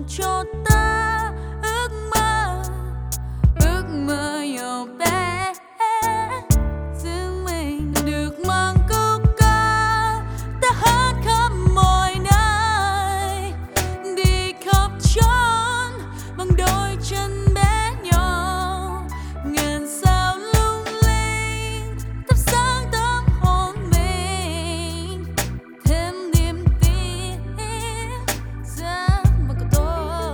cho ta ước mơ nhỏ bé riêng mình được mang câu ca ta hát khắp mọi nơi, đi khắp chốn bằng đôi chân bé nhỏ, ngàn sao lung linh thắp sáng tâm hồn mình, thêm niềm tin giấc mơ của tôi.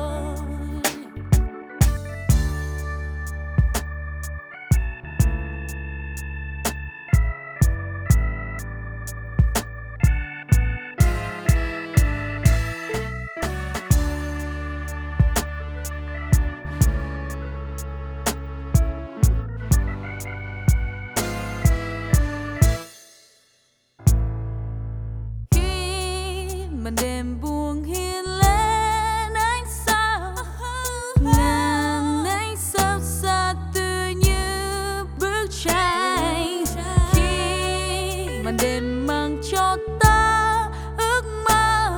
Khi màn đêm buông hiên lên ánh sao, ngàn ánh sao xa tươi như bức tranh. Khi màn đêm mang cho ta ước mơ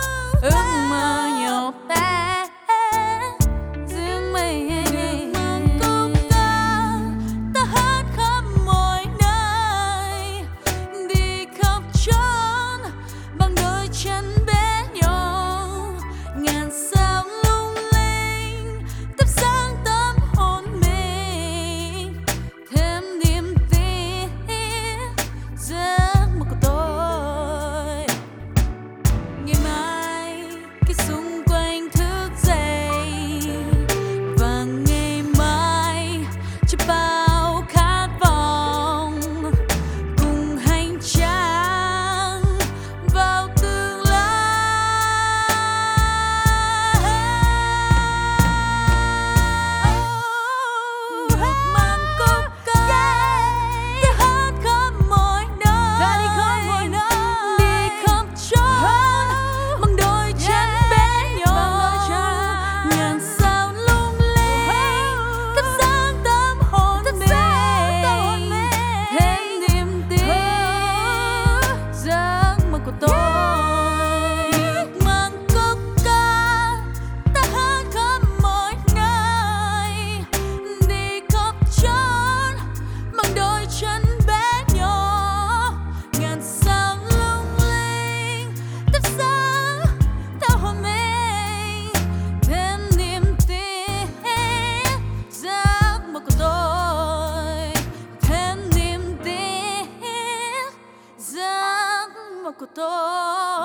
nhỏ bé riêng mình, mang câu ca ta hát khắp mọi nơi, đi khắp chốn bằng đôi chân bé nhỏ, ngàn sao lung linh thắp sáng tâm hồn mình, thêm niềm tin giấc mơ của tôi. Ngày mai khi xung quanh thức dậy và ngày mai cho bao khát vọng cùng hành trang vào tương lai. Được mang câu ca ta hát khắp mọi nơi, đi khắp chốn bằng đôi chân bé nhỏ, ngàn sao lung linh thắp sáng tâm hồn mình, thêm niềm tin giấc mơ của tôi. Được mang câu ca ta hát khắp mọi nơi, đi khắp chốn bằng đôi chân bé nhỏ, ngàn sao lung linh thắp sáng theo hồn mình, thêm niềm tin giấc mơ của tôi, thêm niềm tin giấc mơ của tôi.